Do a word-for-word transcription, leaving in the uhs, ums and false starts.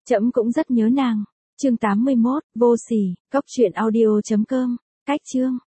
Trẫm cũng rất nhớ nàng. Chương tám mươi mốt, vô sỉ, cốc truyện audio chấm com. Cách chương